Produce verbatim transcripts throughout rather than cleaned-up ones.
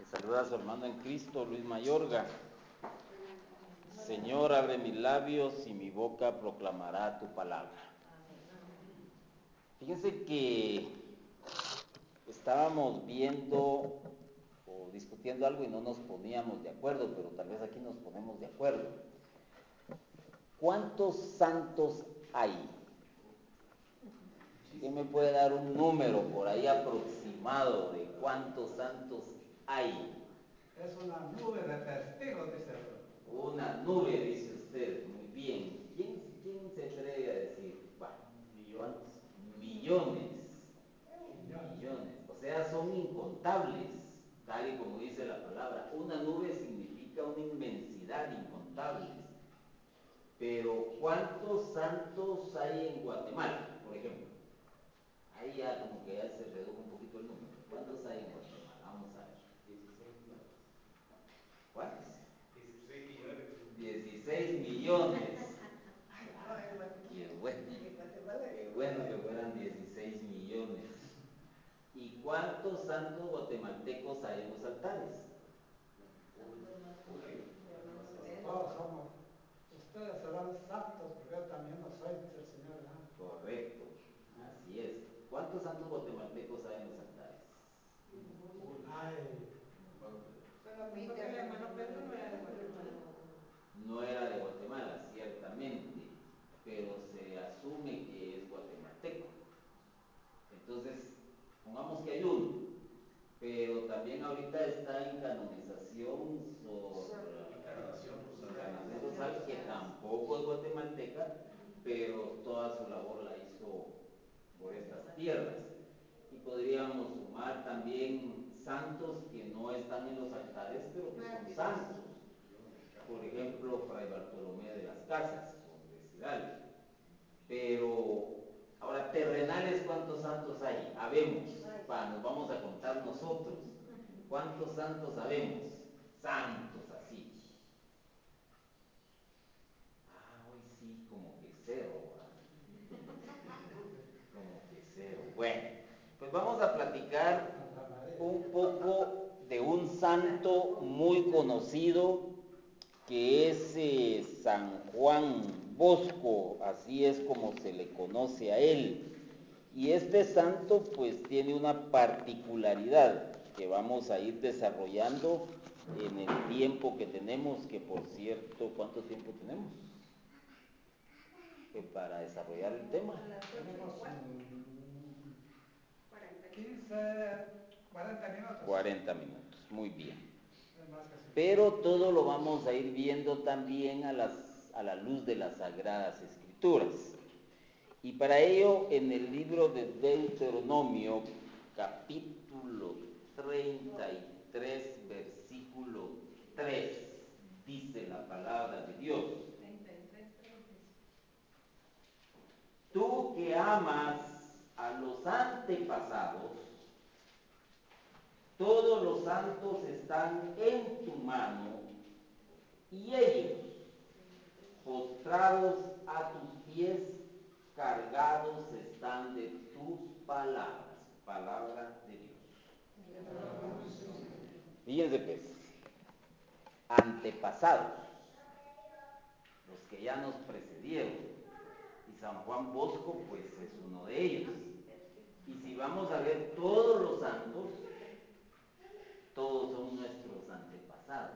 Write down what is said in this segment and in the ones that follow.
Saluda a su hermano en Cristo, Luis Mayorga. Señor, abre mis labios y mi boca proclamará tu palabra. Fíjense que estábamos viendo o discutiendo algo y no nos poníamos de acuerdo, pero tal vez aquí nos ponemos de acuerdo. ¿Cuántos santos hay? ¿Quién me puede dar un número por ahí aproximado de cuántos santos hay? Es una nube de testigos, dice él. Una nube, dice usted. Muy bien. ¿Quién, quién se atreve a decir? Bueno, ¿cuántos? Millones. Millones. O sea, son incontables, tal y como dice la palabra. Una nube significa una inmensidad, incontables. Pero ¿cuántos santos hay en Guatemala, por ejemplo? Ahí ya como que ya se redujo un poquito el número. ¿Cuántos hay en Guatemala? Vamos a ver. dieciséis millones. ¿Cuántos? dieciséis millones. dieciséis millones. Qué bueno. Qué bueno que fueran dieciséis millones. ¿Y cuántos santos guatemaltecos hay en los altares? Todos somos. Ustedes serán santos, porque yo también lo soy, dice el Señor. ¿eh? Correcto. Así es. ¿Cuántos santos guatemaltecos hay en los altares? Ay. Porque el hermano Pedro no era de Guatemala. No era de Guatemala, ciertamente, pero se asume que es guatemalteco. Entonces, pongamos que hay uno, pero también ahorita está en canonización Sor Encarnación Rosal. Encarnación Rosal, que tampoco es guatemalteca, pero toda su labor la hizo por estas tierras. Y podríamos sumar también santos que no están en los altares, pero que son santos. Por ejemplo, Fray Bartolomé de las Casas, por decir algo. Pero, ahora, terrenales, ¿cuántos santos hay? Habemos. Va, nos vamos a contar nosotros. ¿Cuántos santos habemos? Santos, así. Ah, hoy sí, como que cero. Como que cero. Bueno, pues vamos a platicar un poco de un santo muy conocido que es eh, San Juan Bosco, así es como se le conoce a él. Y este santo pues tiene una particularidad que vamos a ir desarrollando en el tiempo que tenemos, que por cierto, ¿cuánto tiempo tenemos? Que para desarrollar el tema. Tenemos quince, cuarenta minutos. cuarenta minutos, muy bien. Es más que suficiente. Pero todo lo vamos a ir viendo también a, las, a la luz de las Sagradas Escrituras. Y para ello, en el libro de Deuteronomio, capítulo treinta y tres, versículo tres, dice la palabra de Dios: tú que amas a los antepasados, todos los santos están en tu mano, y ellos, postrados a tus pies, cargados están de tus palabras. Palabra de Dios. Fíjense pues, antepasados, los que ya nos precedieron, y San Juan Bosco pues es uno de ellos. Y si vamos a ver todos los santos, todos son nuestros antepasados.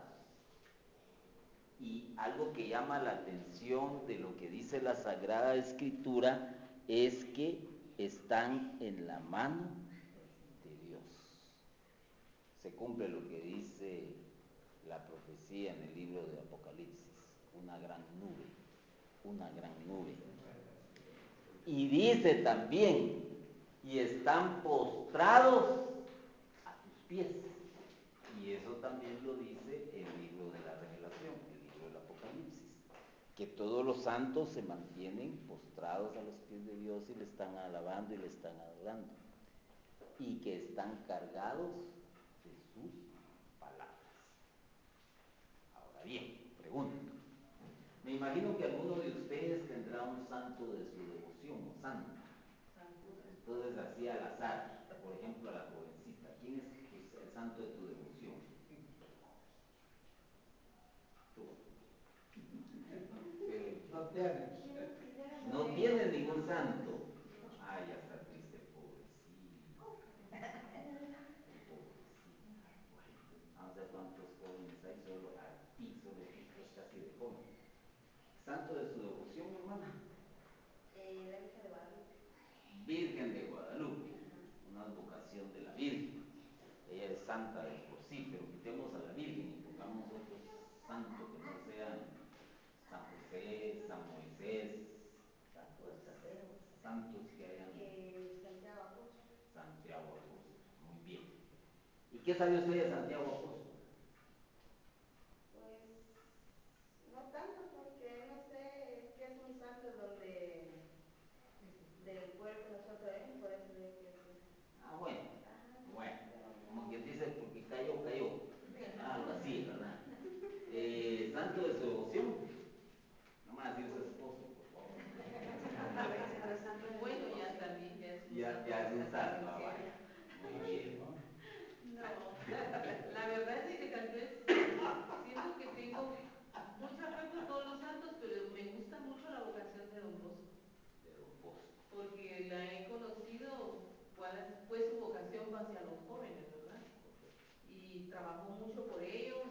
Y algo que llama la atención de lo que dice la Sagrada Escritura es que están en la mano de Dios. Se cumple lo que dice la profecía en el libro de Apocalipsis: una gran nube, una gran nube. Y dice también: y están postrados a tus pies. Y eso también lo dice el libro de la Revelación, el libro del Apocalipsis, que todos los santos se mantienen postrados a los pies de Dios y le están alabando y le están adorando, y que están cargados de sus palabras. Ahora bien, pregunto, me imagino que alguno de ustedes tendrá un santo de su devoción o santo. Entonces, así al azar, por ejemplo, a la jovencita, ¿quién es el santo de tu devoción? tiene. No tiene ningún santo. Ay, ya está triste, pobrecito. Pobrecita. Bueno, vamos a ver cuántos jóvenes hay, solo aquí, solo aquí estás casi de joven. Santo de su devoción, hermana. Eh, la Virgen de Guadalupe. Virgen de Guadalupe, una advocación de la Virgen. Ella es santa de por sí, pero quitemos a la Virgen y pongamos otros santos que no sean San José, San Moisés, Santos Tadeos. santos que hayan. Eh, Santiago Apóstol. Santiago Apóstol, muy bien. ¿Y qué sabe usted de Santiago Apóstol? Pues no tanto porque no sé, es que es un santo donde del pueblo que nosotros tenemos, por eso digo que sí. Ah, bueno, Ajá. bueno, Pero como no. quien dice, porque cayó, cayó. Algo así, ¿verdad? Eh, santo de su devoción. No me va a decir su esposo, por favor. Bueno, ya también, ya es un Ya, santo. ya es un bastante santo, ah, conocido. vaya. Muy bien. No, la verdad es de que tal vez siento que tengo mucha fe por todos los santos, pero me gusta mucho la vocación de Don Bosco, De Don Bosco. porque la he conocido, cuál fue su vocación hacia los jóvenes, ¿verdad? Y trabajó mucho por ellos,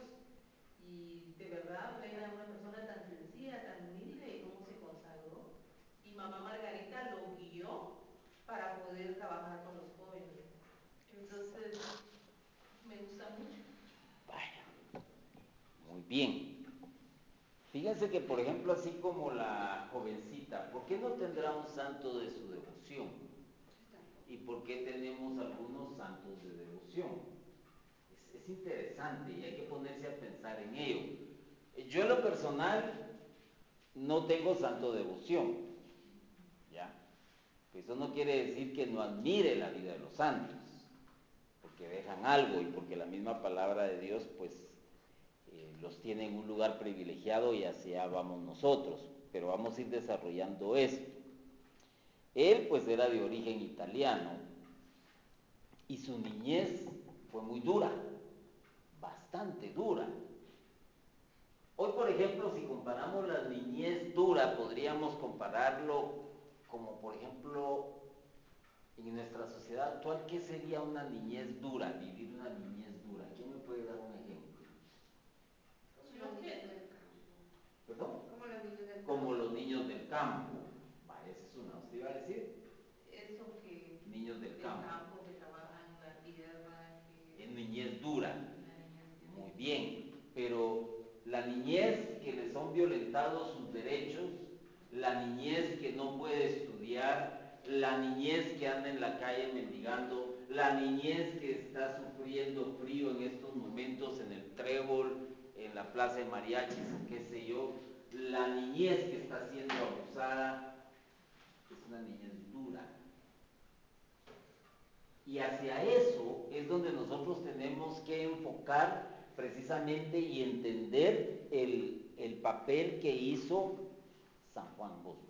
y de verdad era una persona tan sencilla, tan humilde, y cómo se consagró. Y mamá Margarita lo guió para poder trabajar con los jóvenes. Entonces, me gusta mucho. Vaya, muy bien. Fíjense que, por ejemplo, así como la jovencita, ¿por qué no tendrá un santo de su devoción? ¿Y por qué tenemos algunos santos de devoción? Es, es interesante y hay que ponerse a pensar en ello. Yo en lo personal no tengo santo de devoción, ¿ya? Eso no quiere decir que no admire la vida de los santos, porque dejan algo y porque la misma palabra de Dios, pues, eh, los tiene en un lugar privilegiado y hacia vamos nosotros, pero vamos a ir desarrollando esto. Él, pues, era de origen italiano y su niñez fue muy dura, bastante dura. Hoy, por ejemplo, si comparamos la niñez dura, podríamos compararlo como, por ejemplo, en nuestra sociedad actual, ¿qué sería una niñez dura? Vivir una niñez dura. ¿Quién me puede dar un ejemplo? Como los niños del campo. ¿Perdón? Como los niños del campo. Como los niños del campo. Vaya, esa es una. ¿Usted iba a decir? Eso que Niños del del campo. campo, que trabajan la tierra, que Es niñez dura. la niñez dura. Muy bien. Pero la niñez que le son violentados sus derechos, la niñez que no puede estudiar, la niñez que anda en la calle mendigando, la niñez que está sufriendo frío en estos momentos en el Trébol, en la plaza de mariachis, qué sé yo, la niñez que está siendo abusada, es una niñez dura. Y hacia eso es donde nosotros tenemos que enfocar precisamente y entender el, el papel que hizo San Juan Bosco.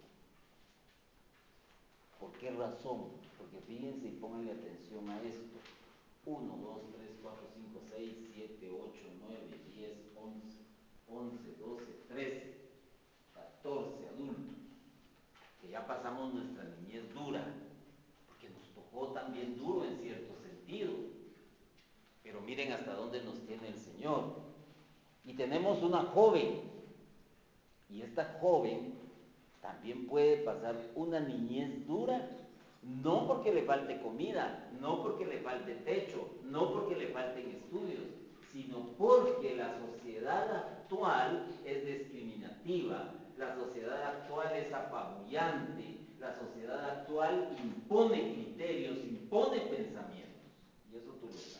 ¿Por qué razón? Porque fíjense y pónganle atención a esto. uno, dos, tres, cuatro, cinco, seis, siete, ocho, nueve, diez, once, once, doce, trece, catorce adultos, que ya pasamos nuestra niñez dura, porque nos tocó también duro en cierto sentido. Pero miren hasta dónde nos tiene el Señor. Y tenemos una joven, y esta joven también puede pasar una niñez dura, no porque le falte comida, no porque le falte techo, no porque le falten estudios, sino porque la sociedad actual es discriminativa, la sociedad actual es apabullante, la sociedad actual impone criterios, impone pensamientos, y eso tú lo sabes.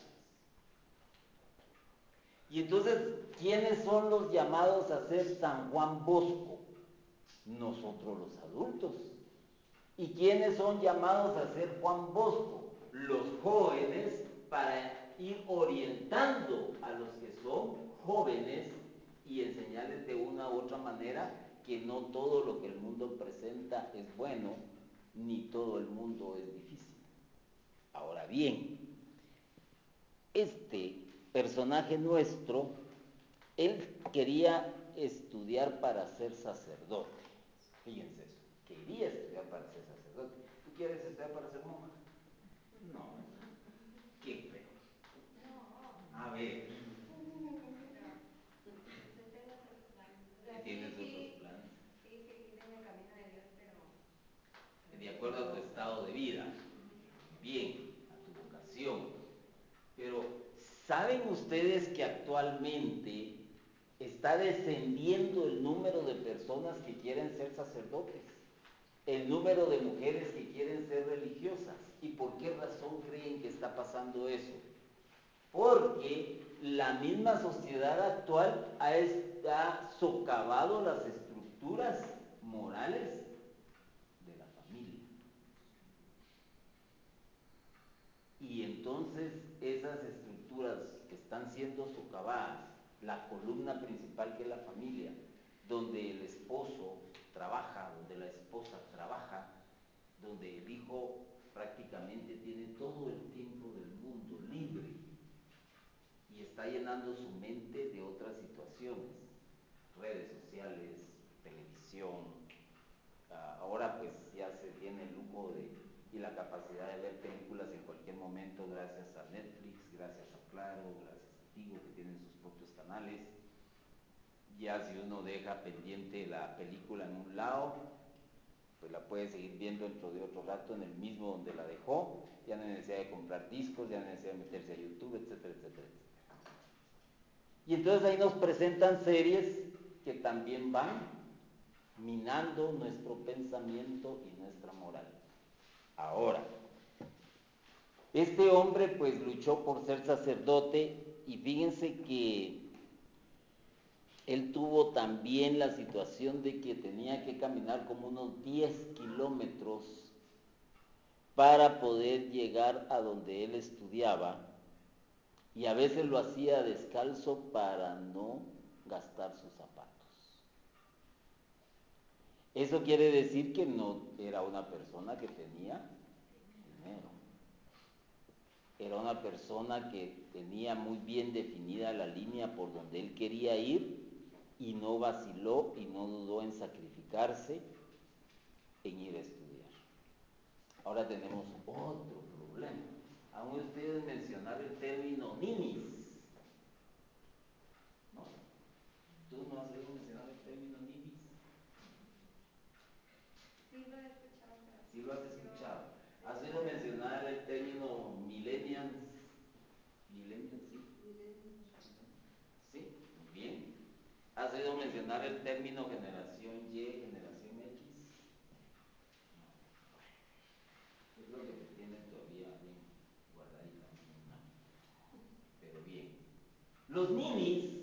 Y entonces, ¿quiénes son los llamados a ser San Juan Bosco? Nosotros los adultos. ¿Y quiénes son llamados a ser Juan Bosco? Los jóvenes, para ir orientando a los que son jóvenes y enseñarles de una u otra manera que no todo lo que el mundo presenta es bueno, ni todo el mundo es difícil. Ahora bien, este personaje nuestro, él quería estudiar para ser sacerdote. Fíjense eso, quería estudiar para ser sacerdote. ¿Tú quieres estudiar para ser monja? No, qué feo. No. A ver, Pero, yo tengo otros planes. O sea, ¿tienes sí, otros sí, planes? sí, seguir en el camino de Dios, pero... De acuerdo a tu estado de vida, bien, a tu vocación. Pero, ¿saben ustedes que actualmente está descendiendo el número de personas que quieren ser sacerdotes? El número de mujeres que quieren ser religiosas. ¿Y por qué razón creen que está pasando eso? Porque la misma sociedad actual ha, ha socavado las estructuras morales de la familia. Y entonces esas estructuras que están siendo socavadas, la columna principal que es la familia, donde el esposo trabaja, donde la esposa trabaja, donde el hijo prácticamente tiene todo el tiempo del mundo libre y está llenando su mente de otras situaciones, redes sociales, televisión. Uh, ahora pues ya se tiene el lujo de, y la capacidad de ver películas en cualquier momento gracias a Netflix, gracias a Claro, gracias a Tigo, que tienen sus propios canales. Ya si uno deja pendiente la película en un lado, pues la puede seguir viendo dentro de otro rato en el mismo donde la dejó, ya no hay necesidad de comprar discos, ya no hay necesidad de meterse a YouTube, etcétera, etcétera, etcétera. Y entonces ahí nos presentan series que también van minando nuestro pensamiento y nuestra moral. Ahora, este hombre pues luchó por ser sacerdote y fíjense que él tuvo también la situación de que tenía que caminar como unos diez kilómetros para poder llegar a donde él estudiaba, y a veces lo hacía descalzo para no gastar sus zapatos. Eso quiere decir que no era una persona que tenía dinero. Era una persona que tenía muy bien definida la línea por donde él quería ir y no vaciló y no dudó en sacrificarse en ir a estudiar. Ahora tenemos otro problema. Aún ustedes mencionar el término ninis. ¿No? ¿Tú no has oído mencionar el término ninis? Sí lo he escuchado, pero... Sí lo has escuchado. ¿Has oído mencionar el término millennials? Millennials, sí. Sí, muy bien. ¿Has oído mencionar el término generación Y, generación X? No. Es lo que te tienen todavía bien guardadita. No. Pero bien. Los ninis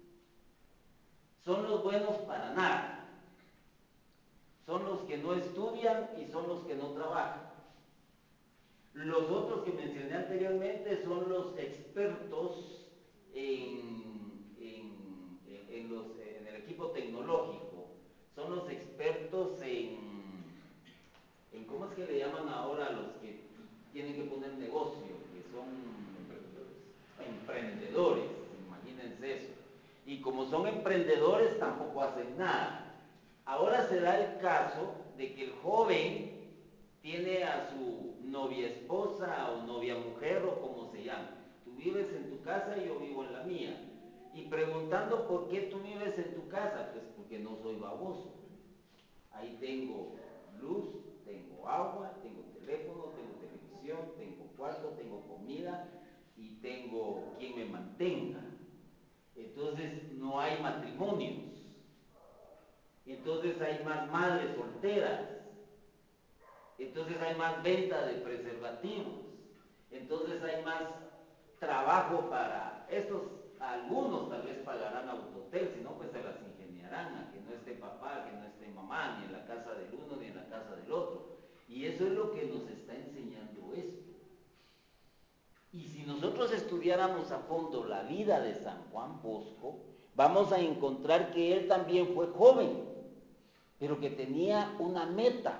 son los buenos para nada. Son los que no estudian y son los que no trabajan. Los otros que mencioné anteriormente son los expertos en, en, en, los, en el equipo tecnológico, son los expertos en, en, ¿cómo es que le llaman ahora a los que tienen que poner negocio? Que son emprendedores, emprendedores, imagínense eso. Y como son emprendedores tampoco hacen nada. Ahora se da el caso de que el joven tiene a su novia esposa o novia mujer o como se llama. Tú vives en tu casa y yo vivo en la mía. Y preguntando por qué tú vives en tu casa, pues porque no soy baboso. Ahí tengo luz, tengo agua, tengo teléfono, tengo televisión, tengo cuarto, tengo comida y tengo quien me mantenga. Entonces no hay matrimonios. Entonces hay más madres solteras. Entonces hay más venta de preservativos. Entonces hay más trabajo para estos. Algunos tal vez pagarán autotel, si no pues se las ingeniarán a que no esté papá, que no esté mamá, ni en la casa del uno ni en la casa del otro. Y eso es lo que nos está enseñando esto. Y si nosotros estudiáramos a fondo la vida de San Juan Bosco, vamos a encontrar que él también fue joven, pero que tenía una meta.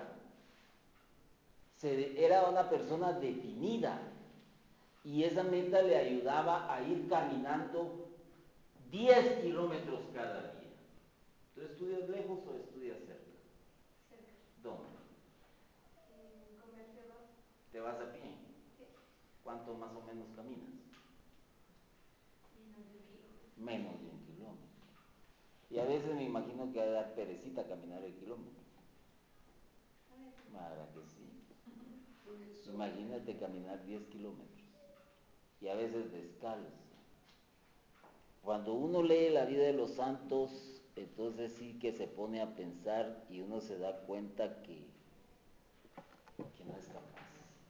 Se, era una persona definida y esa meta le ayudaba a ir caminando diez kilómetros cada día. ¿Tú estudias lejos o estudias cerca? ¿Te vas a pie? ¿Cuánto más o menos caminas? Menos de un kilómetro. Y a veces me imagino que va a dar perecita caminar el kilómetro. ¿Verdad que sí? Imagínate caminar diez kilómetros. Y a veces descalzo. Cuando uno lee la vida de los santos, entonces sí que se pone a pensar y uno se da cuenta que, que no es capaz.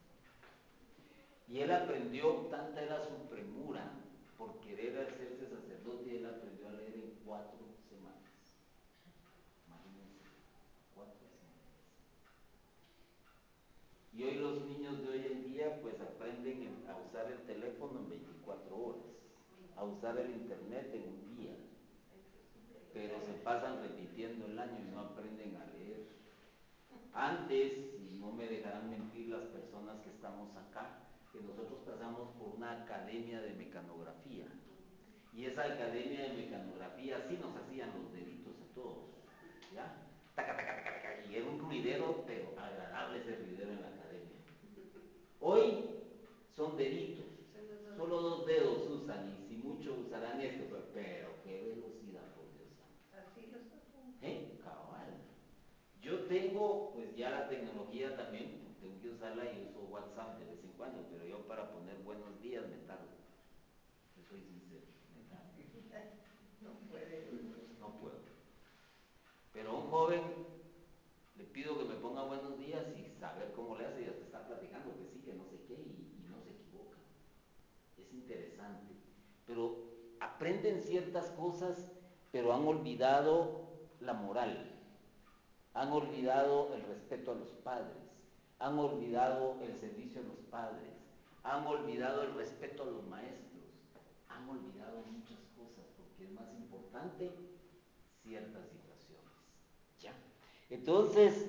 Y él aprendió, tanta era su premura por querer hacerse sacerdote, y él aprendió a leer en cuatro semanas. Imagínense, cuatro semanas. Y hoy los niños de hoy en día pues aprenden a usar el teléfono en veinticuatro horas, a usar el internet en un día, pero se pasan repitiendo el año y no aprenden a leer. Antes, y no me dejarán mentir las personas que estamos acá, que nosotros pasamos por una academia de mecanografía, y esa academia de mecanografía sí nos hacían los deditos a todos, ¿ya? Taca, taca, taca, taca, y era un ruidero, pero agradable ese ruidero en la academia. Hoy son deditos, solo dos dedos usan, y si mucho usarán esto, pero, pero qué velocidad, por Dios santo. Así los hacen. ¿Eh? Cabal. Yo tengo, pues ya la tecnología también, tengo que usarla y uso WhatsApp de vez en cuando, pero yo para poner buenos días me tardo. Yo soy sincero, me tardo. No puede. No puedo. Pero a un joven le pido que me ponga buenos días y saber cómo le hace, y hasta está platicando que sí, que no sé qué, y, y no se equivoca. Es interesante. Pero aprenden ciertas cosas, pero han olvidado la moral. Han olvidado el respeto a los padres, han olvidado el servicio a los padres, han olvidado el respeto a los maestros, han olvidado muchas cosas porque es más importante ciertas situaciones. ¿Ya? Entonces,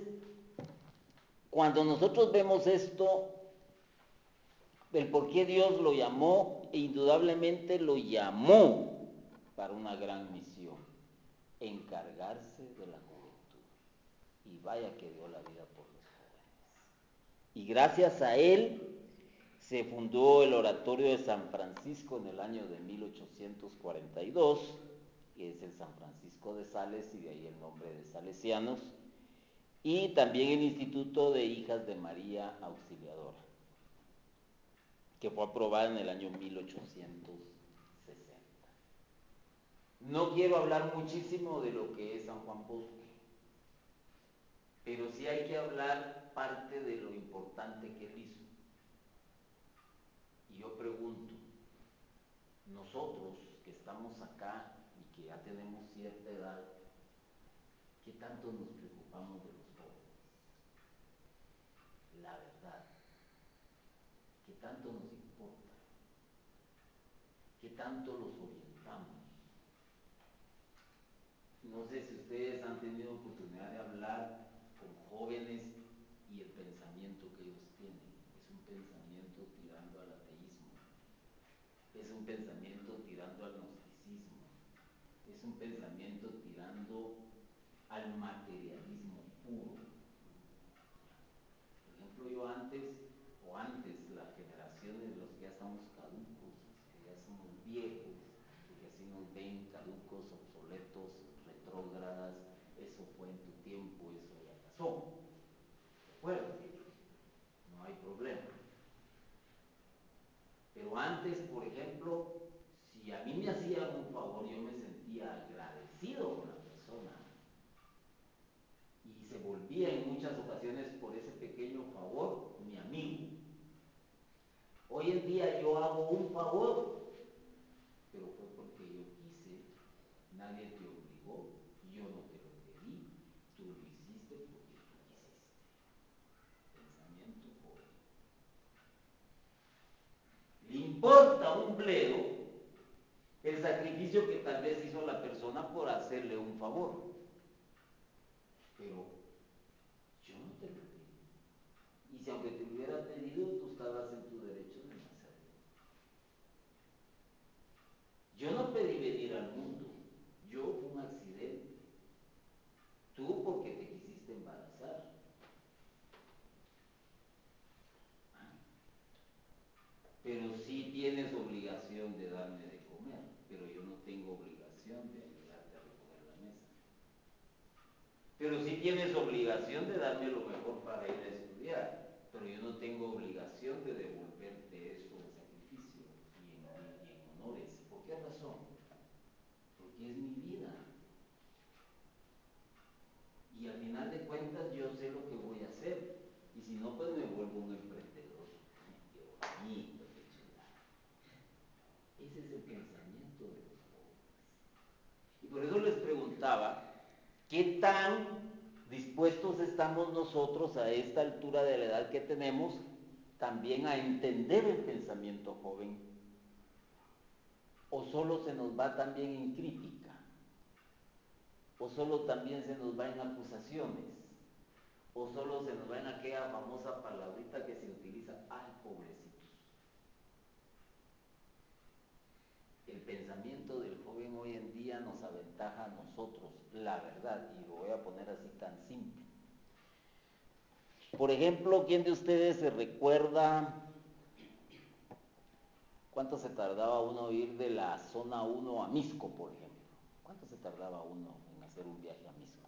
cuando nosotros vemos esto, el por qué Dios lo llamó, e indudablemente lo llamó para una gran misión, encargarse de la juventud. Y vaya que dio la vida por los jóvenes. Y gracias a él se fundó el Oratorio de San Francisco en el año de mil ochocientos cuarenta y dos, que es el San Francisco de Sales, y de ahí el nombre de Salesianos, y también el Instituto de Hijas de María Auxiliadora, que fue aprobada en el año mil ochocientos sesenta. No quiero hablar muchísimo de lo que es San Juan Bosco, pero sí hay que hablar parte de lo importante que él hizo. Y yo pregunto, nosotros que estamos acá y que ya tenemos cierta edad, ¿qué tanto nos preocupamos de los jóvenes? La verdad, ¿qué tanto nos importa? ¿Qué tanto los orientamos? No sé si ustedes han tenido oportunidad de hablar con jóvenes y el pensamiento que ellos tienen. Es un pensamiento tirando al ateísmo, es un pensamiento tirando al gnosticismo, es un pensamiento tirando al materialismo puro. Por ejemplo, yo antes, o antes, la generación de los que ya estamos caducos, que ya somos viejos, porque así nos ven, caducos, obsoletos, retrógradas, eso fue en tu tiempo, eso ya pasó. ¿De acuerdo? No hay problema. Pero antes, por ejemplo, si a mí me hacían un favor, yo me sentía agradecido con la persona. Y se volvía en muchas ocasiones por ese pequeño favor mi amigo. Hoy en día yo hago un favor, pero fue porque yo quise, nadie te obligó, yo no te lo pedí, tú lo hiciste porque tú quisiste. Pensamiento joven. Le importa un bledo el sacrificio que tal vez hizo la persona por hacerle un favor, pero yo no te lo pedí. Y si aunque te lo hubiera pedido, tú estabas en tu derecho de no hacerlo. Yo no pedí venir al mundo, yo fui un accidente. Tú porque te quisiste embarazar. ¿Ah? de darme de comer, pero yo no tengo obligación de ayudarte a recoger la mesa. Pero sí tienes obligación de darme lo mejor para ir a estudiar, pero yo no tengo obligación de devolverte eso en sacrificio y en, y en honores. ¿Por qué razón? Porque es mi vida. Y al final de cuentas yo sé lo que voy a hacer. Y si no, pues me vuelvo un emprendedor. Qué bonito, qué chulada. Ese es el pensamiento de los jóvenes. Y por eso les preguntaba, ¿qué tan dispuestos estamos nosotros a esta altura de la edad que tenemos también a entender el pensamiento joven? ¿O solo se nos va también en crítica? ¿O solo también se nos va en acusaciones? ¿O solo se nos va en aquella famosa palabrita que se utiliza, ay, pobrecitos? El pensamiento del joven hoy en día nos aventaja a nosotros, la verdad, y lo voy a poner así tan simple. Por ejemplo, ¿quién de ustedes se recuerda cuánto se tardaba uno ir de la zona uno a Misco, por ejemplo? ¿Cuánto se tardaba uno en hacer un viaje a Misco?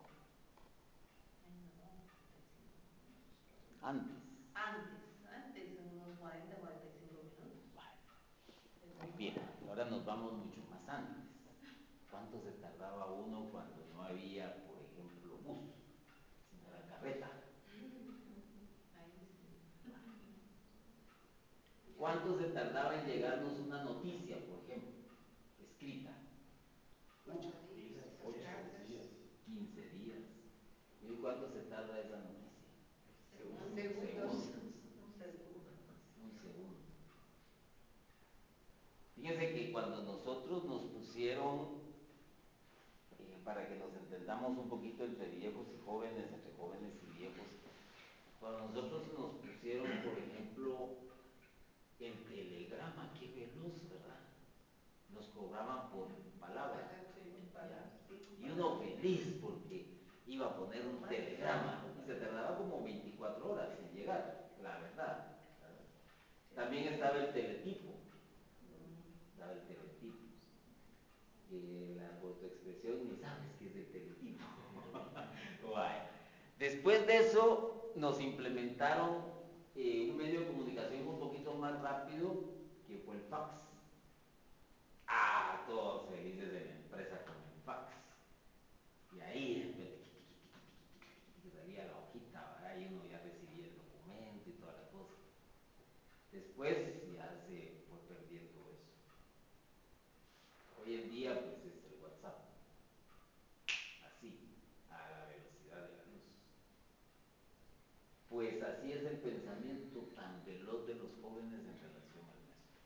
Antes. Antes, antes, unos cuarenta, cuarenta y cinco minutos. Vale. Muy bien, ahora nos vamos mucho más antes. ¿Cuánto se tardaba uno cuando no había, por ejemplo, bus, sino la carreta? Ahí sí. ¿Cuánto se tardaba en llegarnos una noticia, por ejemplo, escrita? Ocho días, Ocho cartas. días. quince días. ¿Y hoy cuánto se tarda esa noticia? Segundos. Segundos. Un segundo. Un segundo. Fíjense que cuando nosotros nos pusieron, eh, para que nos entendamos un poquito entre viejos y jóvenes, entre jóvenes y viejos, cuando nosotros nos pusieron, por ejemplo, el telegrama, qué veloz, ¿verdad? Nos cobraban por palabra. ¿Ya? Y uno feliz porque iba a poner un telegrama y se tardaba como veinticuatro horas en llegar, la verdad. ¿Verdad? También estaba el teletipo. Estaba el teletipo. Eh, la autoexpresión ni sabes qué es el teletipo. Bueno. Después de eso nos implementaron eh, un medio de comunicación un poquito más rápido, que fue el fax. Ah, todos felices de la empresa con el fax. Y ahí que salía la hojita, ¿verdad? Y uno ya recibía el documento y toda la cosa. Después ya se fue perdiendo eso. Hoy en día pues es el WhatsApp. Así, a la velocidad de la luz. Pues así es el pensamiento tan veloz de los jóvenes en relación al nuestro.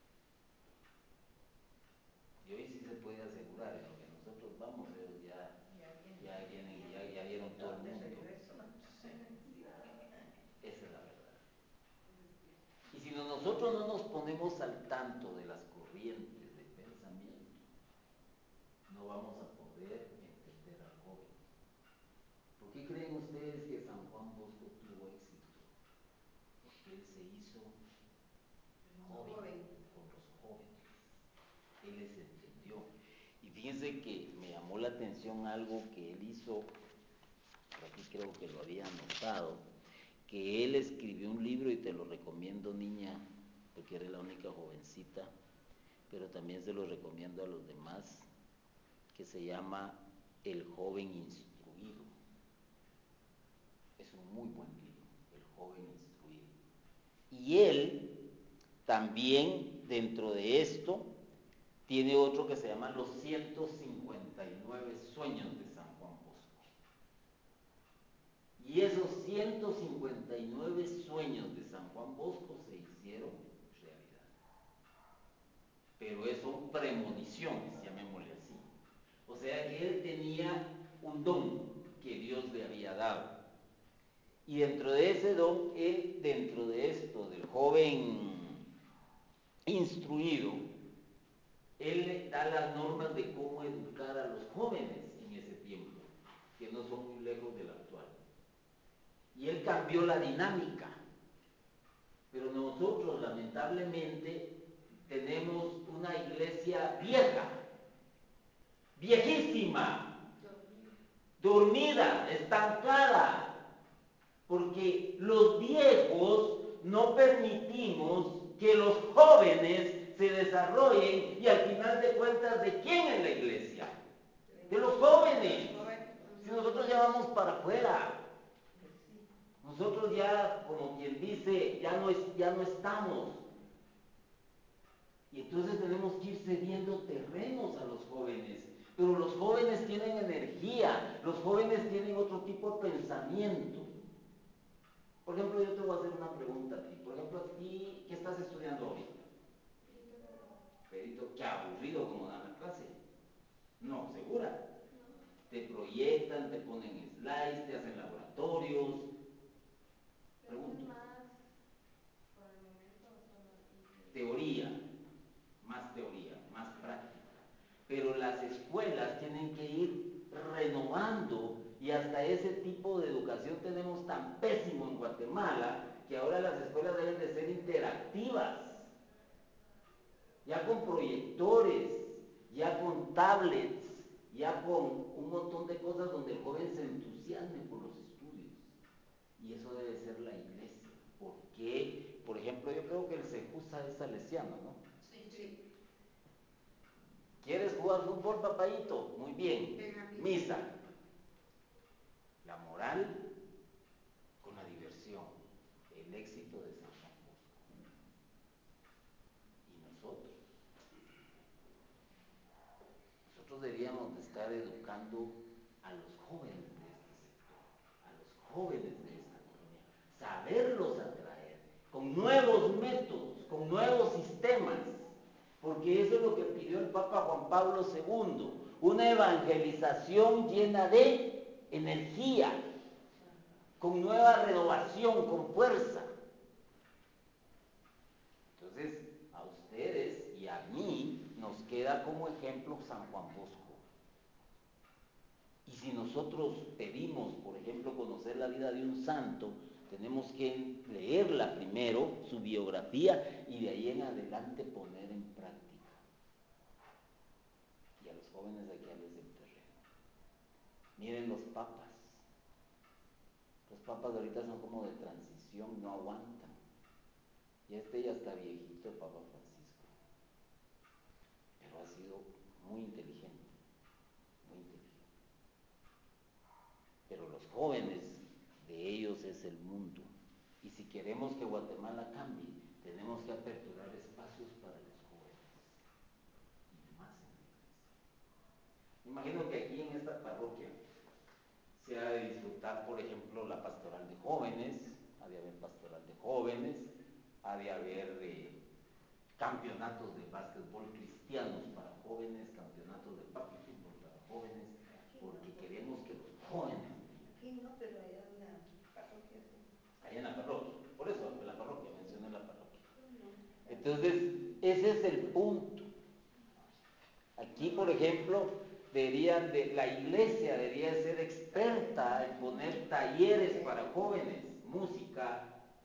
Y hoy sí se puede asegurar, en lo que nosotros vamos, ellos ya, ya vienen, ya, ya vieron todo el mundo. Sí. Esa es la verdad. Y si no, nosotros no nos ponemos al tanto de las corrientes de pensamiento, no vamos a poder entender al joven. ¿Por qué creen ustedes que San Juan Bosco tuvo éxito? Porque él se hizo joven, Joven. con los jóvenes. Él les entendió. Y fíjense que me llamó la atención algo que él hizo, por aquí creo que lo había anotado, que él escribió un libro y te lo recomiendo, niña, porque eres la única jovencita, pero también se lo recomiendo a los demás, que se llama El joven instruido. Es un muy buen libro, El joven instruido. Y él también, dentro de esto, tiene otro que se llama Los ciento cincuenta y nueve sueños de San Juan Bosco. Y esos ciento cincuenta y nueve sueños de San Juan Bosco se hicieron realidad. Pero eso son premoniciones, llamémosle así. O sea que él tenía un don que Dios le había dado. Y dentro de ese don, él, dentro de esto, del joven instruido, él le da las normas de cómo educar a los jóvenes en ese tiempo, que no son muy lejos del actual. Y él cambió la dinámica. Pero nosotros, lamentablemente, tenemos una iglesia vieja, viejísima, dormida, estancada, porque los viejos no permitimos que los jóvenes se desarrollen y al final de cuentas, ¿de quién es la iglesia? De los jóvenes. Si nosotros ya vamos para afuera, nosotros ya, como quien dice, ya no, es, ya no estamos. Y entonces tenemos que ir cediendo terrenos a los jóvenes. Pero los jóvenes tienen energía, los jóvenes tienen otro tipo de pensamiento. Por ejemplo, yo te voy a hacer una pregunta a ti. Por ejemplo, a ti, ¿qué estás estudiando hoy? Perito, qué aburrido como dan la clase. No, ¿segura? Te proyectan, te ponen slides, te hacen laboratorios. Pregunto. Teoría, más teoría, más práctica. Pero las escuelas tienen que ir renovando y hasta ese tipo de educación tenemos tan pésimo en Guatemala que ahora las escuelas deben de ser interactivas, ya con proyectores, ya con tablets, ya con un montón de cosas donde el joven se entusiasme por los estudios. Y eso debe ser la iglesia. Porque, por ejemplo, yo creo que el Sejusa es salesiano, ¿no? Sí, sí. ¿Quieres jugar fútbol, papayito? Muy bien. Misa. La moral con la diversión. El éxito de San Juan Bosco. Y nosotros. Nosotros deberíamos de estar educando a los jóvenes de este sector, a los jóvenes de esta colonia, saberlos atraer con nuevos métodos, con nuevos sistemas, porque eso es lo que pidió el Papa Juan Pablo segundo, una evangelización llena de energía, con nueva renovación, con fuerza. Entonces, a ustedes y a mí nos queda como ejemplo San Juan Bosco. Y si nosotros pedimos, por ejemplo, conocer la vida de un santo, tenemos que leerla primero, su biografía, y de ahí en adelante poner en práctica. Y a los jóvenes hay que darles el terreno. Miren los papas. Los papas ahorita son como de transición, no aguantan. Y este ya está viejito, el Papa Francisco. Pero ha sido muy inteligente, muy inteligente. Pero los jóvenes, de ellos es el mundo. Y si queremos que Guatemala cambie, tenemos que aperturar espacios para los jóvenes. Y más en la iglesia. Me imagino que aquí en esta parroquia se ha de disfrutar, por ejemplo, la pastoral de jóvenes, ha de haber pastoral de jóvenes, ha de haber eh, campeonatos de básquetbol cristianos para jóvenes, campeonatos de papi fútbol para jóvenes, porque queremos que los jóvenes... Aquí no, pero allá en la parroquia sí. Allá en la parroquia, por eso en la parroquia, mencioné la parroquia. Entonces, ese es el punto. Aquí, por ejemplo, deberían de, la iglesia debería ser experta en poner talleres para jóvenes, música,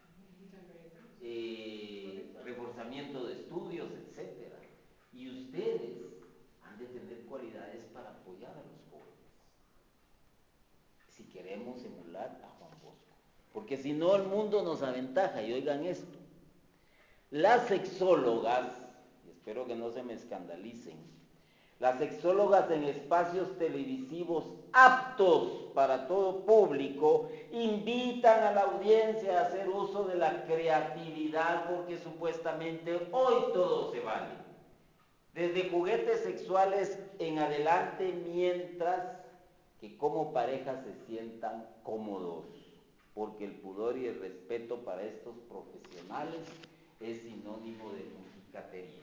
eh, reforzamiento de estudios, etcétera. Y ustedes han de tener cualidades para apoyar a los jóvenes, si queremos emular a Juan Bosco. Porque si no, el mundo nos aventaja. Y oigan esto, las sexólogas, y espero que no se me escandalicen, las sexólogas en espacios televisivos aptos para todo público invitan a la audiencia a hacer uso de la creatividad porque supuestamente hoy todo se vale. Desde juguetes sexuales en adelante, mientras que como pareja se sientan cómodos, porque el pudor y el respeto para estos profesionales es sinónimo de mojigatería.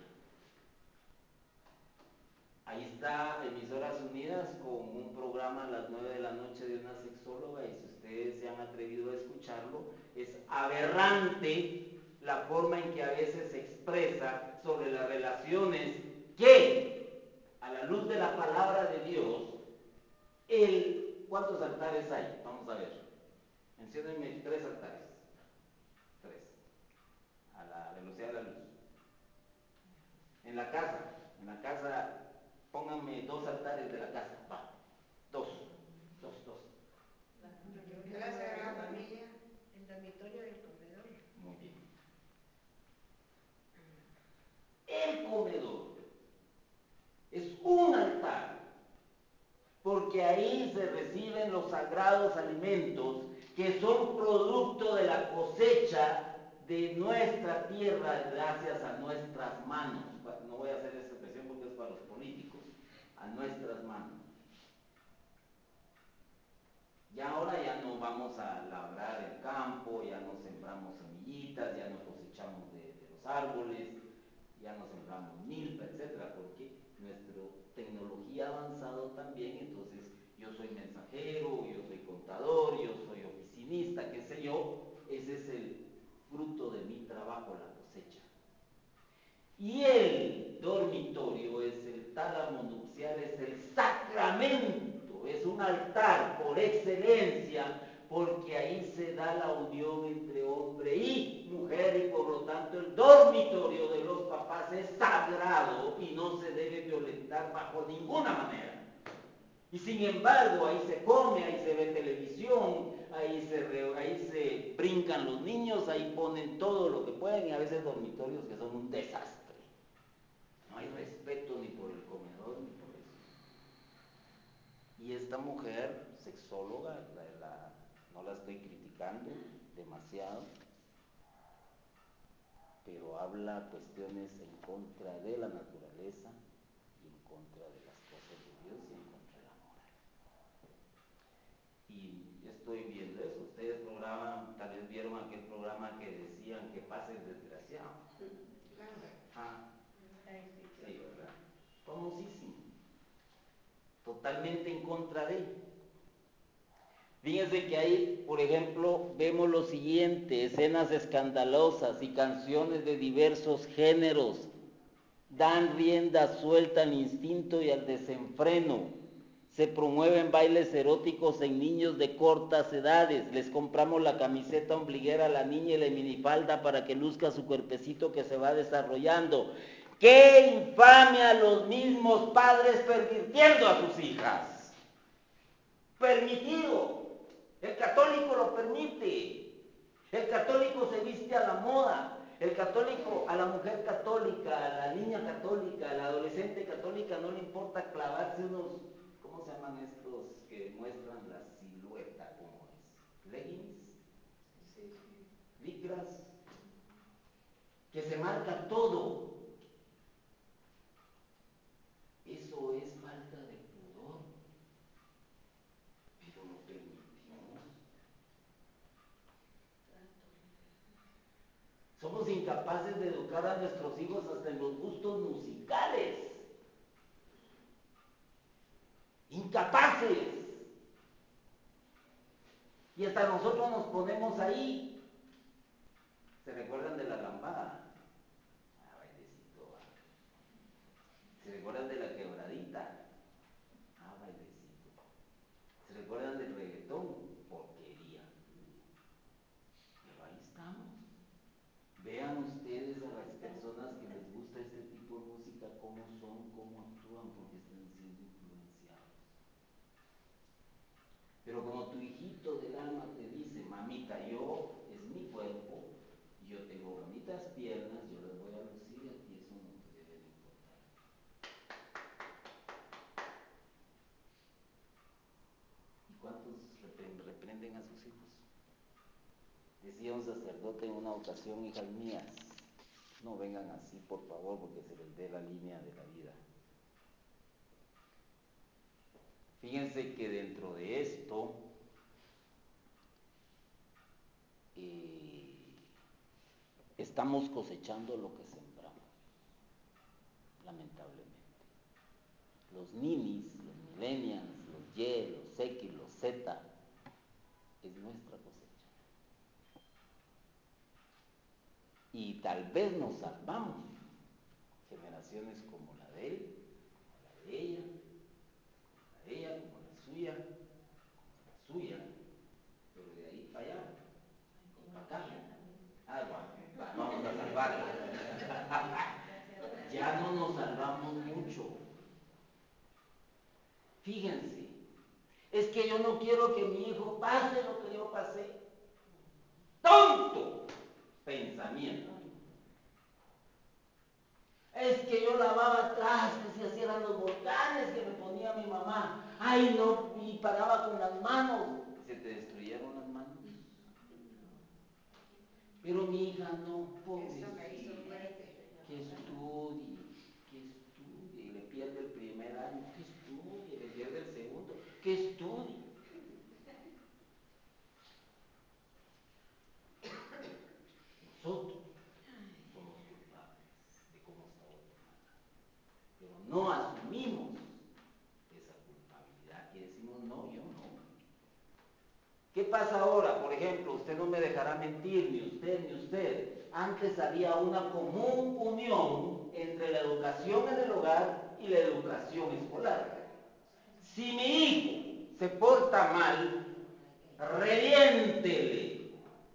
Ahí está Emisoras Unidas con un programa a las nueve de la noche de una sexóloga, y si ustedes se han atrevido a escucharlo, es aberrante la forma en que a veces se expresa sobre las relaciones que, a la luz de la palabra de Dios, el, ¿cuántos altares hay? Vamos a ver. Menciónenme tres altares. Tres. A la velocidad de la luz. En la casa, En la casa, pónganme dos altares de la casa, va, dos, dos, dos. De la Sagrada Familia, el dormitorio y el comedor. Muy bien. El comedor es un altar, porque ahí se reciben los sagrados alimentos que son producto de la cosecha de nuestra tierra gracias a nuestras manos. No voy a hacer esa expresión porque es para los políticos, a nuestras manos. Ya ahora ya no vamos a labrar el campo, ya no sembramos semillitas, ya no cosechamos de, de los árboles, ya no sembramos milpa, etcétera, porque nuestra tecnología ha avanzado también. Entonces yo soy mensajero, yo soy contador, yo soy oficinista, qué sé yo, ese es el fruto de mi trabajo, la cosecha. Y el dormitorio es el tálamo nupcial, es el sacramento, es un altar por excelencia, porque ahí se da la unión entre hombre y mujer, y por lo tanto el dormitorio de los papás es sagrado y no se debe violentar bajo ninguna manera. Y sin embargo, ahí se come, ahí se ve televisión, ahí se, re, ahí se brincan los niños, ahí ponen todo lo que pueden, y a veces dormitorios que son un desastre. No hay respeto ni por el comedor ni por eso. Y esta mujer, sexóloga, la, la, no la estoy criticando demasiado, pero habla cuestiones en contra de la naturaleza y en contra de las cosas de Dios y en contra de la moral. Y estoy viendo eso. Ustedes programan, tal vez vieron aquel programa que decían que pase el desgraciado. Ah, sí, ¿verdad? Famosísimo. Totalmente en contra de él. Fíjense que ahí, por ejemplo, vemos lo siguiente: escenas escandalosas y canciones de diversos géneros dan rienda suelta al instinto y al desenfreno. Se promueven bailes eróticos en niños de cortas edades. Les compramos la camiseta ombliguera a la niña y la minifalda para que luzca su cuerpecito que se va desarrollando. ¡Qué infamia a los mismos padres pervirtiendo a sus hijas! Permitido. El católico lo permite. El católico se viste a la moda. El católico, a la mujer católica, a la niña católica, a la adolescente católica no le importa clavarse unos, ¿cómo se llaman estos que muestran la silueta? ¿Cómo es? ¿Leggings? Sí, sí. ¿Licras? Que se marca todo. Eso es falta de pudor. Pero lo permitimos. Somos incapaces de educar a nuestros hijos hasta en los gustos musicales. Incapaces. Y hasta nosotros nos ponemos ahí. ¿Se recuerdan de la lambada? Ah, bailecito. ¿Se recuerdan de la quebradita? Ah, bailecito. ¿Se recuerdan del reggaetón? Porquería. Pero ahí estamos. Vean ustedes a las personas que les gusta este tipo de música, cómo son, cómo actúan, porque están siendo influenciados. Pero como tu hijito del alma te dice: mamita, yo, es mi cuerpo, yo tengo bonitas piernas, yo las voy a lucir, y a ti eso no te debe de importar. ¿Y cuántos reprenden a sus hijos? Decía un sacerdote en una ocasión: hijas mías, no vengan así, por favor, porque se les dé la línea de la vida. Fíjense que dentro de esto, eh, estamos cosechando lo que sembramos, lamentablemente. Los ninis, los millennials, los Y, los X, los Z, es nuestra cosecha. Y tal vez nos salvamos, generaciones como la de él, como la de ella, como la de ella, como la suya, como la suya, pero de ahí para allá, y para acá. Ah, bueno, vamos a salvarla. Ya no nos salvamos mucho. Fíjense, es que yo no quiero que mi hijo pase lo que yo pasé. ¡Tonto! Pensamiento. Es que yo lavaba trastes y hacía los volcanes que me ponía mi mamá. Ay, no, y paraba con las manos. ¿Se te destruyeron las manos? Pero mi hija no, pobrecita, que estudie, que estudie, y le pierde el primer año, que estudie, le pierde el segundo, que estudie. Nosotros somos culpables de cómo está Guatemala, pero no asumimos esa culpabilidad y decimos, no, yo no. ¿Qué pasa ahora? Por ejemplo, usted no me dejará mentir, ni usted, ni usted. Antes había una común unión entre la educación en el hogar y la educación escolar. Si mi hijo se porta mal, reviéntele.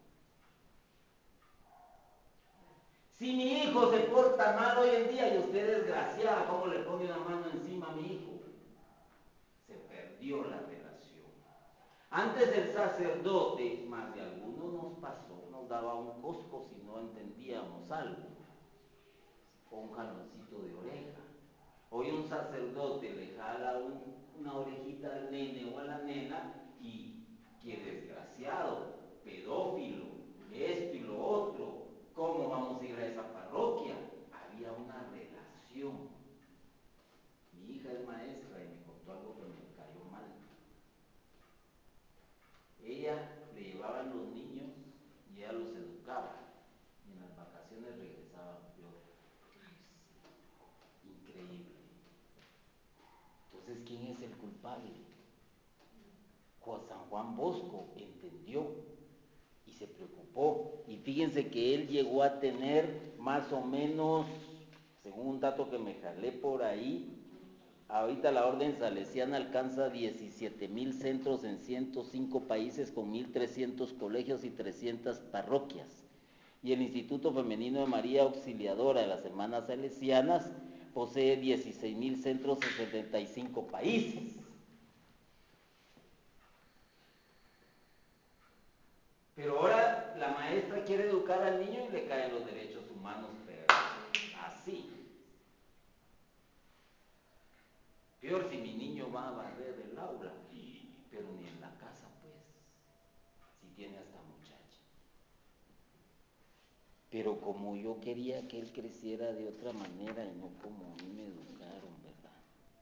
Si mi hijo se porta mal hoy en día, y usted desgraciada, ¿cómo le pone una mano encima a mi hijo? Se perdió la relación. Antes el sacerdote, más de alguno nos pasó, nos daba un cosco si no entendíamos algo, o un jaloncito de oreja. Hoy un sacerdote le jala un, una orejita al nene o a la nena y qué desgraciado, pedófilo, esto y lo otro, ¿cómo vamos a ir a esa parroquia? Había una relación. Mi hija es maestra y me contó algo que me cayó mal. Ella le llevaban los niños y ella los educaba. Y en las vacaciones regresaban peor. Increíble. Entonces, ¿quién es el culpable? San Juan Bosco entendió y se preocupó. Y fíjense que él llegó a tener más o menos, según un dato que me jalé por ahí, ahorita la orden salesiana alcanza diecisiete mil centros en ciento cinco países con mil trescientos colegios y trescientas parroquias. Y el Instituto Femenino de María Auxiliadora de las Hermanas Salesianas posee dieciséis mil centros en setenta y cinco países. Pero ahora la maestra quiere educar al niño y le caen los derechos humanos, pero así. Peor si mi niño va a barrer el aula, pero ni en la casa, pues, si tiene hasta muchacha. Pero como yo quería que él creciera de otra manera y no como a mí me educaron, ¿verdad?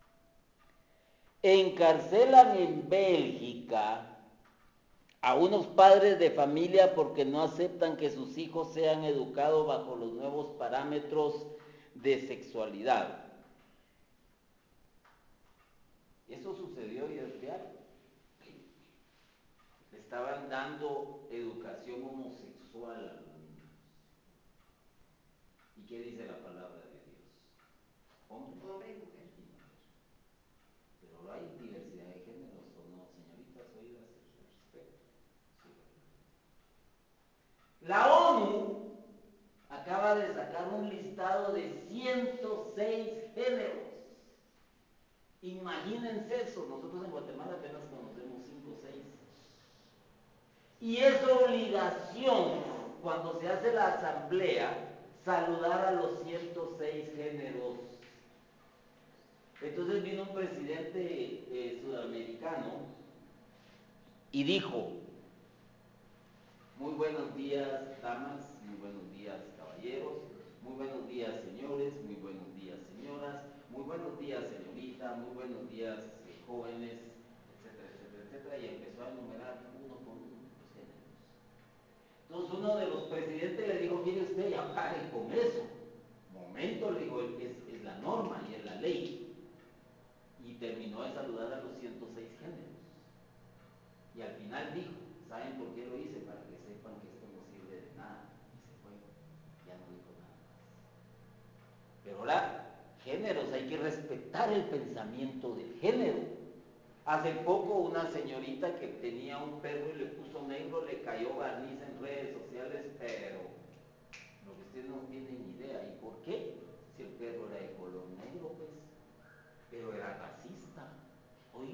Encarcelan en Bélgica a unos padres de familia porque no aceptan que sus hijos sean educados bajo los nuevos parámetros de sexualidad. Eso sucedió y es real. Estaban dando educación homosexual a los niños. ¿Y qué dice la palabra de Dios? Hombre, Hombre y mujer. y mujer. Pero hay diversidad de géneros, ¿o no, señoritas oídas al respecto? Sí, ¿verdad? La ONU acaba de sacar un listado de ciento seis géneros. Imagínense eso, nosotros en Guatemala apenas conocemos cinco o seis. Y es obligación, cuando se hace la asamblea, saludar a los ciento seis géneros. Entonces vino un presidente eh, sudamericano y dijo: muy buenos días, damas, muy buenos días, caballeros, muy buenos días, señores, muy buenos días, señoras, muy buenos días, señorita, muy buenos días, eh, jóvenes, etcétera, etcétera, etcétera, y empezó a enumerar uno por uno los géneros. Entonces uno de los presidentes le dijo: mire usted, ya pare con eso. Momento, le dijo, es, es la norma y es la ley. Y terminó de saludar a los ciento seis géneros. Y al final dijo: ¿saben por qué lo hice? Para que sepan que esto no sirve de nada. Y se fue. Ya no dijo nada más. Pero ahora, géneros, hay que respetar el pensamiento del género. Hace poco una señorita que tenía un perro y le puso negro, le cayó barniz en redes sociales, pero lo que ustedes no tienen idea. ¿Y por qué? Si el perro era de color negro, pues. Pero era racista. Hoy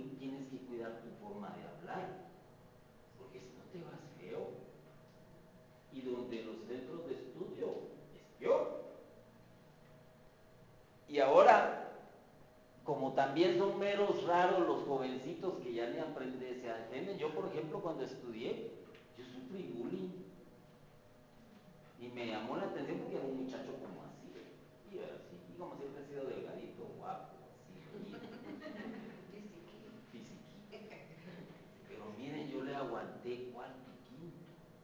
Como también son meros raros los jovencitos que ya ni aprenden, se aprenden. Yo, por ejemplo, cuando estudié, yo sufrí bullying. Y me llamó la atención porque era un muchacho como así. Y era así. Y como siempre he sido delgadito, guapo, así, bonito. Fisiquito. Pero miren, yo le aguanté cuál piquín.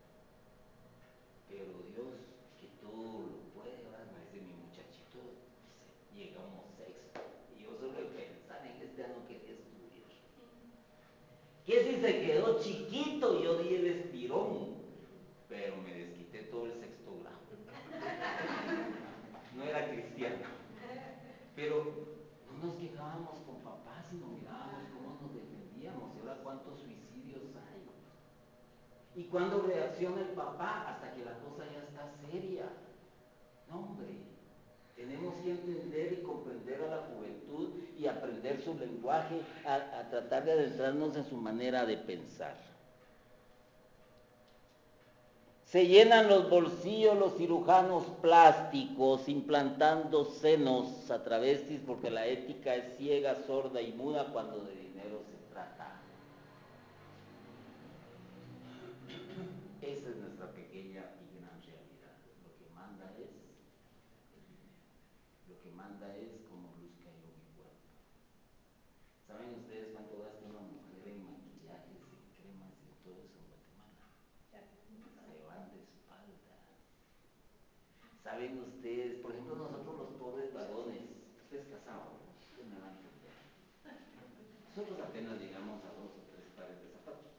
Pero Dios, que todo lo puede, ¿verdad? Me dice mi muchachito, llegamos sexto. Y yo solo de pensar en este año quería estudiar. Que si se quedó chiquito, yo di el estirón. Pero me desquité todo el sexto grado. No era cristiano. Pero no nos quedábamos con papá, sino mirábamos cómo nos defendíamos. Y ahora cuántos suicidios hay. ¿Y cuándo reacciona el papá? Hasta que la cosa ya está seria. No, hombre, tenemos que entender y comprender a la juventud y aprender su lenguaje, a, a tratar de adentrarnos en su manera de pensar. Se llenan los bolsillos los cirujanos plásticos, implantando senos a travestis, porque la ética es ciega, sorda y muda cuando de dinero se trata. Esa es nuestra pequeña y gran realidad. Lo que manda es el dinero. Lo que manda es cómo luzca yo mi cuerpo. ¿Saben ustedes cuánto gasta una mujer en maquillajes, en cremas y en todo eso en Guatemala? Se van de espaldas. ¿Saben ustedes, por ejemplo, nosotros los pobres varones, ustedes casados, ustedes me van a entender. Nosotros apenas llegamos a dos o tres pares de zapatos,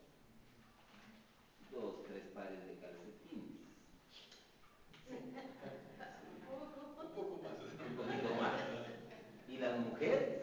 dos, tres pares de calcetines. Sí. Un poco más. Un poquito más. ¿Y las mujeres?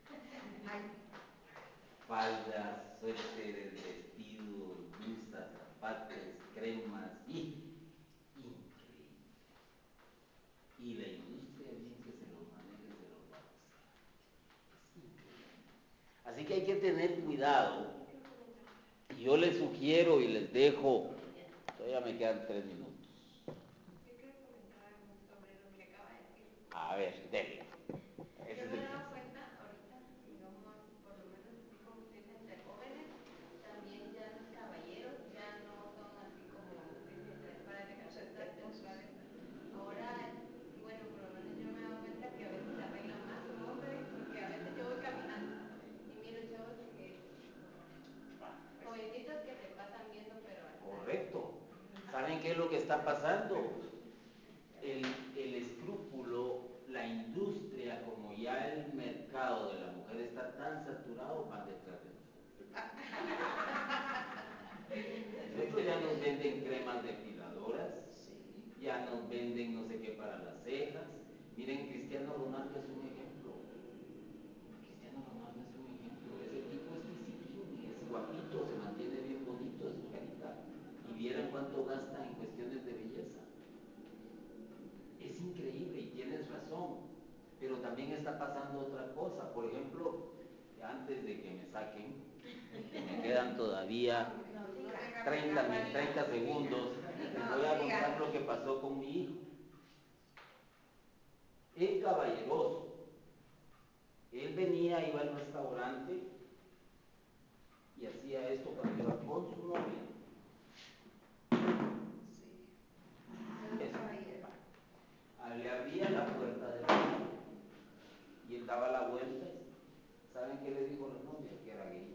Faldas, suéteres, vestidos, blusas, zapatos, cremas y increíble. Y la industria bien que se los maneje, se los va a gozar. Es increíble. Así que hay que tener cuidado. Y yo les sugiero y les dejo, todavía me quedan tres minutos. Yo quiero comentar sobre lo que acaba de decir. A ver, dele. Yo me he dado cuenta ahorita, digamos, por lo menos así como usted dice, entre jóvenes, también ya los caballeros ya no son así como dice tres pares de calcetas mensuales. Ahora, bueno, por lo menos yo me he dado cuenta que a veces se arregla más un hombre, porque a veces yo voy caminando y miro chavos que, jovencitos que se pasan viendo, pero hasta... Correcto. ¿Saben qué es lo que está pasando? El, el escrúpulo, la industria, como ya el mercado de la mujer está tan saturado, van detrás de nosotros. Nosotros ya nos venden cremas depiladoras, ya nos venden no sé qué para las cejas. Miren, Cristiano Ronaldo es un ejemplo. Cristiano Ronaldo es un ejemplo. Ese tipo es fisiquín, es guapito, se mantiene bien bonito de su carita. Y vieran cuánto gasta en cuestiones de belleza. Es increíble y tienes razón, pero también está pasando otra cosa. Por ejemplo, antes de que me saquen, que me quedan todavía treinta segundos, les voy a contar lo que pasó con mi hijo. El caballeroso, él venía, iba al restaurante y hacía esto cuando iba con su novia. Eso. Le abría la puerta del auto y él daba la vuelta. ¿Saben qué le dijo la novia? Que era gay.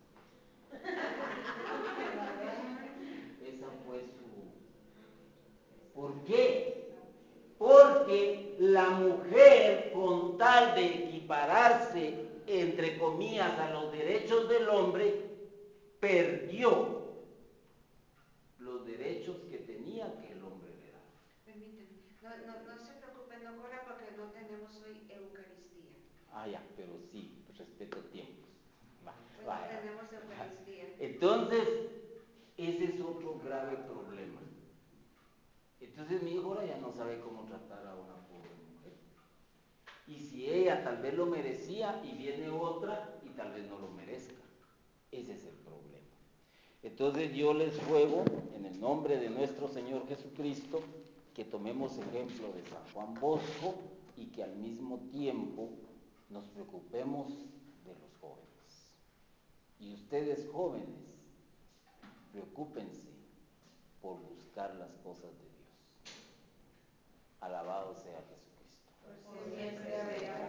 Esa fue su... ¿Por qué? Porque la mujer, con tal de equipararse, entre comillas, a los derechos del hombre, perdió los derechos que tenía que el hombre le daba. Permíteme, no, no, no se preocupen, no corra porque no tenemos hoy Eucaristía. Ah, ya, pero sí, respeto tiempos. Va, Hoy vaya. no tenemos Eucaristía. Entonces, ese es otro grave problema. Entonces mi hijo ahora ya no sabe cómo tratar a una pobre mujer. Y si ella tal vez lo merecía y viene otra y tal vez no lo merezca. Ese es el problema. Entonces yo les ruego, en el nombre de nuestro Señor Jesucristo, que tomemos ejemplo de San Juan Bosco y que al mismo tiempo nos preocupemos de los jóvenes. Y ustedes jóvenes, preocúpense por buscar las cosas de Dios. Alabado sea Jesucristo. Por siempre.